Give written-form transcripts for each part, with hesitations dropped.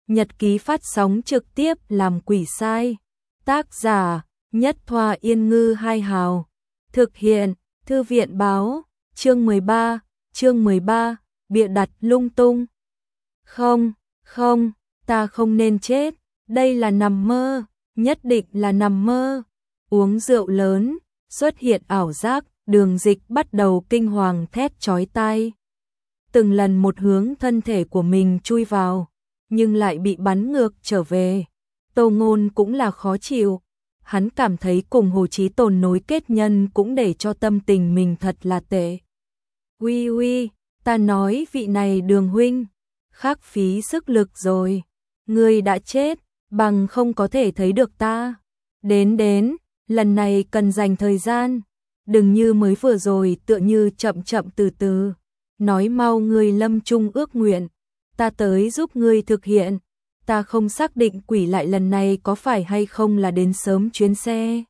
nhật ký phát sóng trực tiếp làm quỷ sai. Tác giả: Nhất Thoa Yên Ngư Hai Hào. Thực hiện: Thư viện báo. Chương 13, bịa đặt lung tung. Không, ta không nên chết, đây là nằm mơ, nhất định là nằm mơ. Uống rượu lớn, xuất hiện ảo giác, Đường Dịch bắt đầu kinh hoàng thét chói tai. Từng lần một hướng thân thể của mình chui vào, nhưng lại bị bắn ngược trở về. Tô Ngôn cũng là khó chịu, hắn cảm thấy cùng Hồ Chí Tồn nối kết nhân cũng để cho tâm tình mình thật là tệ. Uy, ta nói vị này Đường huynh, khắc phí sức lực rồi, ngươi đã chết, bằng không có thể thấy được ta. Đến, lần này cần dành thời gian, đừng như mới vừa rồi tựa như chậm từ từ. Nói mau ngươi lâm chung ước nguyện, ta tới giúp ngươi thực hiện. Ta không xác định quỷ lại lần này có phải hay không là đến sớm chuyến xe.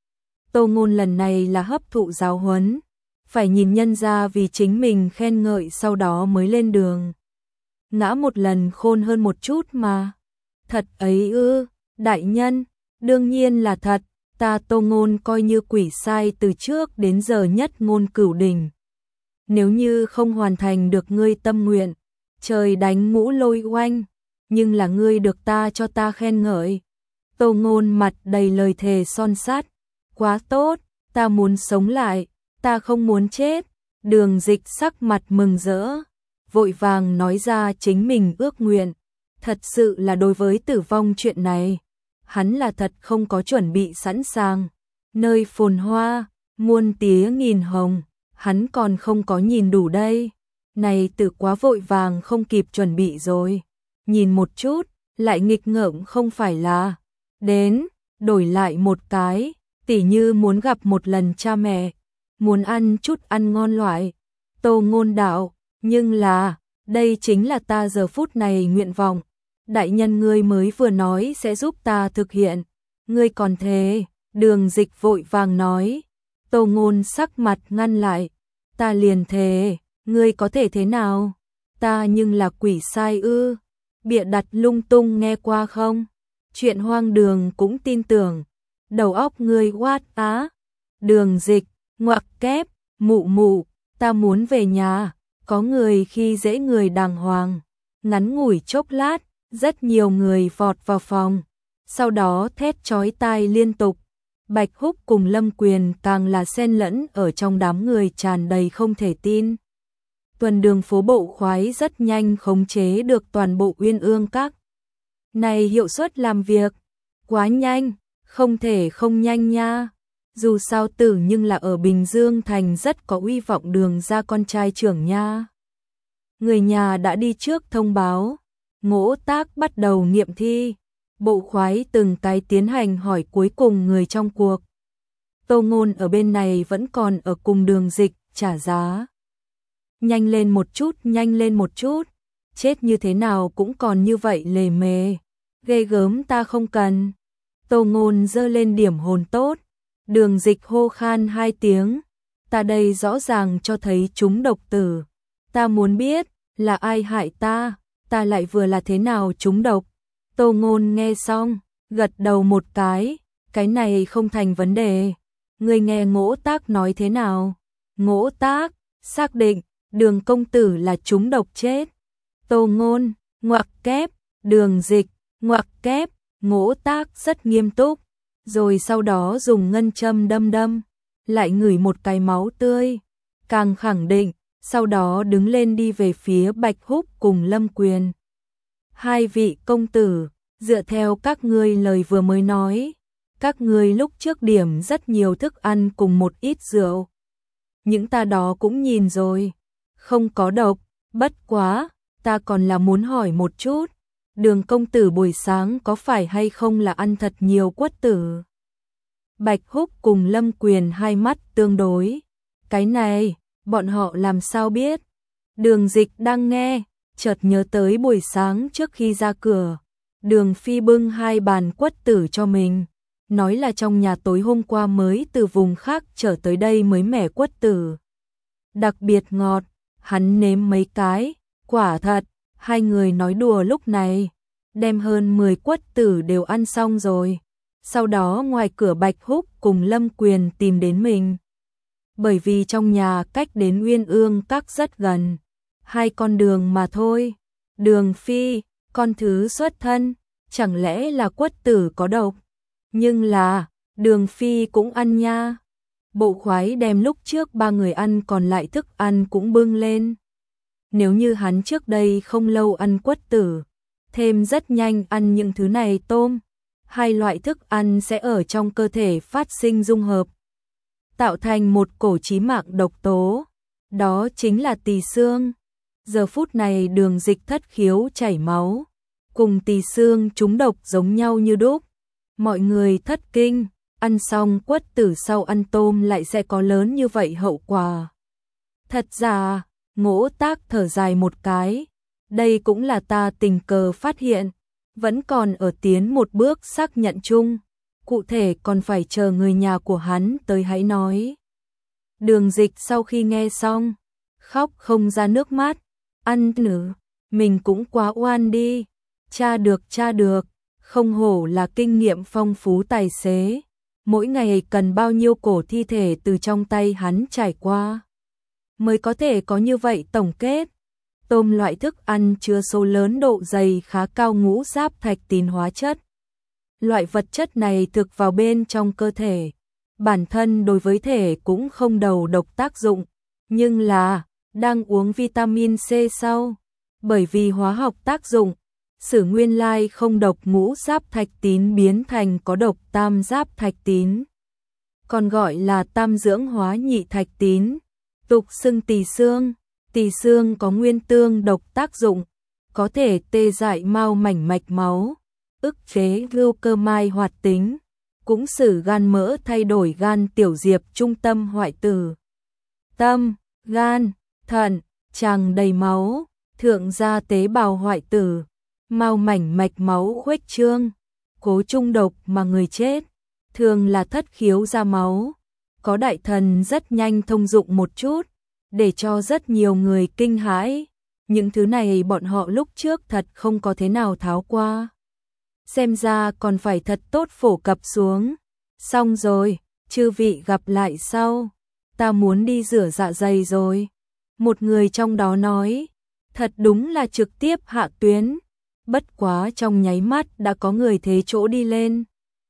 Tô Ngôn lần này là hấp thụ giáo huấn, phải nhìn nhân ra vì chính mình khen ngợi sau đó mới lên đường. Ngã một lần khôn hơn một chút mà. Thật ấy ư, đại nhân, đương nhiên là thật, ta Tô Ngôn coi như quỷ sai từ trước đến giờ nhất ngôn cửu đỉnh. Nếu như không hoàn thành được ngươi tâm nguyện, trời đánh ngũ lôi oanh, nhưng là ngươi được ta cho ta khen ngợi. Tô Ngôn mặt đầy lời thề son sắt, quá tốt, ta muốn sống lại, ta không muốn chết. Đường Dịch sắc mặt mừng rỡ, vội vàng nói ra chính mình ước nguyện. Thật sự là đối với tử vong chuyện này, hắn là thật không có chuẩn bị sẵn sàng. Nơi phồn hoa, muôn tía nghìn hồng, hắn còn không có nhìn đủ đây. Này tử quá vội vàng không kịp chuẩn bị rồi. Nhìn một chút, lại nghịch ngợm không phải là. Đến, đổi lại một cái, tỉ như muốn gặp một lần cha mẹ, muốn ăn chút ăn ngon loại. Tô Ngôn đạo, nhưng là, đây chính là ta giờ phút này nguyện vọng. Đại nhân ngươi mới vừa nói sẽ giúp ta thực hiện, ngươi còn thề. Đường Dịch vội vàng nói. Tô Ngôn sắc mặt ngăn lại, ta liền thề, ngươi có thể thế nào? Ta nhưng là quỷ sai ư? Bịa đặt lung tung nghe qua không? Chuyện hoang đường cũng tin tưởng, đầu óc ngươi quát á. Đường Dịch, ngoặc kép, mụ, ta muốn về nhà, có người khi dễ người đàng hoàng. Ngắn ngủi chốc lát, rất nhiều người vọt vào phòng, sau đó thét chói tai liên tục. Bạch Húc cùng Lâm Quyền càng là xen lẫn ở trong đám người tràn đầy không thể tin. Tuần đường phố bộ khoái rất nhanh khống chế được toàn bộ Uyên Ương Các. Này hiệu suất làm việc, quá nhanh, không thể không nhanh nha. Dù sao tử nhưng là ở Bình Dương Thành rất có uy vọng Đường gia con trai trưởng nha. Người nhà đã đi trước thông báo, Ngỗ Tác bắt đầu nghiệm thi. Bộ khoái từng cái tiến hành hỏi cuối cùng người trong cuộc. Tô Ngôn ở bên này vẫn còn ở cùng Đường Dịch trả giá. Nhanh lên một chút, chết như thế nào cũng còn như vậy lề mề, ghê gớm ta không cần. Tô Ngôn giơ lên điểm hồn tốt, Đường Dịch hô khan 2 tiếng, ta đây rõ ràng cho thấy chúng độc tử, ta muốn biết là ai hại ta lại vừa là thế nào chúng độc. Tô Ngôn nghe xong, gật đầu một cái này không thành vấn đề. Ngươi nghe Ngỗ Tác nói thế nào? Ngỗ Tác, xác định, Đường công tử là trúng độc chết. Tô Ngôn, ngoặc kép, Đường Dịch, ngoặc kép, Ngỗ Tác rất nghiêm túc. Rồi sau đó dùng ngân châm đâm, lại ngửi một cái máu tươi. Càng khẳng định, sau đó đứng lên đi về phía Bạch Húc cùng Lâm Quyền. 2 vị công tử, dựa theo các ngươi lời vừa mới nói, các ngươi lúc trước điểm rất nhiều thức ăn cùng một ít rượu. Những ta đó cũng nhìn rồi, không có độc, bất quá, ta còn là muốn hỏi một chút, Đường công tử buổi sáng có phải hay không là ăn thật nhiều quất tử? Bạch Húc cùng Lâm Quyền hai mắt tương đối. Cái này, bọn họ làm sao biết? Đường Dịch đang nghe, chợt nhớ tới buổi sáng trước khi ra cửa, Đường Phi bưng 2 bàn quất tử cho mình, nói là trong nhà tối hôm qua mới từ vùng khác trở tới đây mới mẻ quất tử. Đặc biệt ngọt, hắn nếm mấy cái, quả thật, 2 người nói đùa lúc này. đem hơn 10 quất tử đều ăn xong rồi. Sau đó ngoài cửa Bạch Húc cùng Lâm Quyền tìm đến mình. Bởi vì trong nhà cách đến Uyên Ương Các rất gần, 2 con đường mà thôi. Đường Phi, con thứ xuất thân, chẳng lẽ là quất tử có độc? Nhưng là, Đường Phi cũng ăn nha. Bộ khoái đem lúc trước 3 người ăn còn lại thức ăn cũng bưng lên. Nếu như hắn trước đây không lâu ăn quất tử, thêm rất nhanh ăn những thứ này tôm, 2 loại thức ăn sẽ ở trong cơ thể phát sinh dung hợp, tạo thành một cổ chí mạng độc tố, đó chính là tỳ xương. Giờ phút này Đường Dịch thất khiếu chảy máu, cùng tỳ xương trúng độc giống nhau như đúc. Mọi người thất kinh, ăn xong quất tử sau ăn tôm lại sẽ có lớn như vậy hậu quả. Thật ra, Ngỗ Tác thở dài một cái, đây cũng là ta tình cờ phát hiện, vẫn còn ở tiến một bước xác nhận chung, cụ thể còn phải chờ người nhà của hắn tới hãy nói. Đường Dịch sau khi nghe xong, khóc không ra nước mắt, ăn nữ, mình cũng quá oan đi, cha được, không hổ là kinh nghiệm phong phú tài xế, mỗi ngày cần bao nhiêu cổ thi thể từ trong tay hắn trải qua, mới có thể có như vậy tổng kết. Tôm loại thức ăn chứa số lớn độ dày khá cao ngũ giáp thạch tín hóa chất. Loại vật chất này thực vào bên trong cơ thể, bản thân đối với thể cũng không đầu độc tác dụng, nhưng là đang uống vitamin C sau, bởi vì hóa học tác dụng, sử nguyên lai không độc ngũ giáp thạch tín biến thành có độc tam giáp thạch tín, còn gọi là tam dưỡng hóa nhị thạch tín, tục xưng tỳ xương. Tỳ xương có nguyên tương độc tác dụng, có thể tê dại mao mảnh mạch máu, ức chế glucose hoạt tính, cũng xử gan mỡ thay đổi gan tiểu diệp trung tâm hoại tử. Tâm, gan, thận, tràng đầy máu, thượng gia tế bào hoại tử, mao mảnh mạch máu khuếch trương, cố trung độc mà người chết, thường là thất khiếu ra máu, có đại thần rất nhanh thông dụng một chút, để cho rất nhiều người kinh hãi. Những thứ này bọn họ lúc trước thật không có thế nào tháo qua. Xem ra còn phải thật tốt phổ cập xuống. Xong rồi, chư vị gặp lại sau. Ta muốn đi rửa dạ dày rồi. Một người trong đó nói, thật đúng là trực tiếp hạ tuyến. Bất quá trong nháy mắt đã có người thế chỗ đi lên.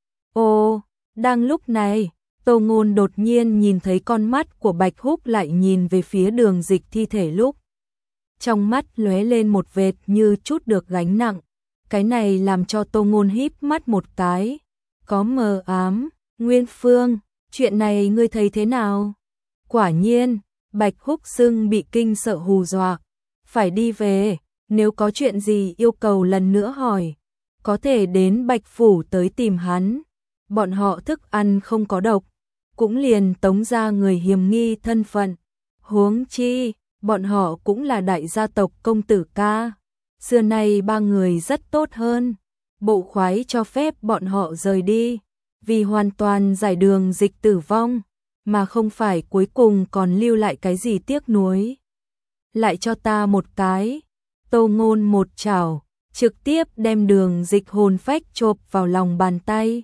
Ồ, đang lúc này, Tô Ngôn đột nhiên nhìn thấy con mắt của Bạch Húc lại nhìn về phía Đường Dịch thi thể lúc. Trong mắt lóe lên một vệt như chút được gánh nặng. Cái này làm cho Tô Ngôn híp mắt một cái. Có mờ ám, Nguyên Phương, chuyện này ngươi thấy thế nào? Quả nhiên, Bạch Húc Sưng bị kinh sợ hù dọa. Phải đi về, nếu có chuyện gì yêu cầu lần nữa hỏi. Có thể đến Bạch Phủ tới tìm hắn. Bọn họ thức ăn không có độc, cũng liền tống ra người hiểm nghi thân phận. Huống chi, bọn họ cũng là đại gia tộc công tử ca. Xưa nay 3 người rất tốt hơn. Bộ khoái cho phép bọn họ rời đi, vì hoàn toàn giải Đường Dịch tử vong, mà không phải cuối cùng còn lưu lại cái gì tiếc nuối. Lại cho ta một cái. Tô Ngôn một chảo, trực tiếp đem Đường Dịch hồn phách chộp vào lòng bàn tay.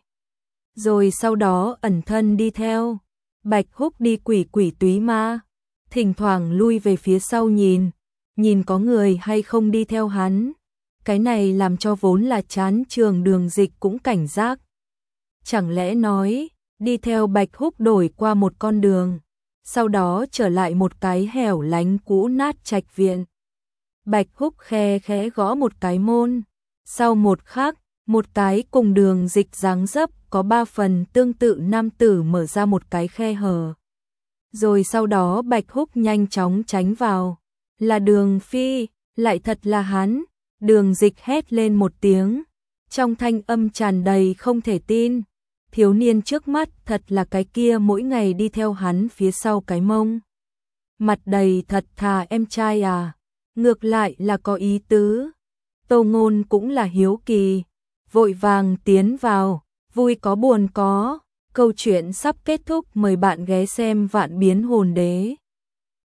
Rồi sau đó ẩn thân đi theo. Bạch Húc đi quỷ quỷ túy ma, thỉnh thoảng lui về phía sau nhìn có người hay không đi theo hắn. Cái này làm cho vốn là chán trường Đường Dịch cũng cảnh giác. Chẳng lẽ nói, đi theo Bạch Húc đổi qua một con đường, sau đó trở lại một cái hẻo lánh cũ nát trạch viện. Bạch Húc khe khẽ gõ một cái môn, sau một khắc, một cái cùng Đường Dịch dáng dấp có 3 phần tương tự nam tử mở ra một cái khe hở. Rồi sau đó Bạch Húc nhanh chóng tránh vào. Là Đường Phi, lại thật là hắn. Đường Dịch hét lên một tiếng, trong thanh âm tràn đầy không thể tin. Thiếu niên trước mắt thật là cái kia mỗi ngày đi theo hắn phía sau cái mông. Mặt đầy thật thà em trai à, ngược lại là có ý tứ. Tô Ngôn cũng là hiếu kỳ, vội vàng tiến vào, vui có buồn có. Câu chuyện sắp kết thúc, mời bạn ghé xem Vạn Biến Hồn Đế.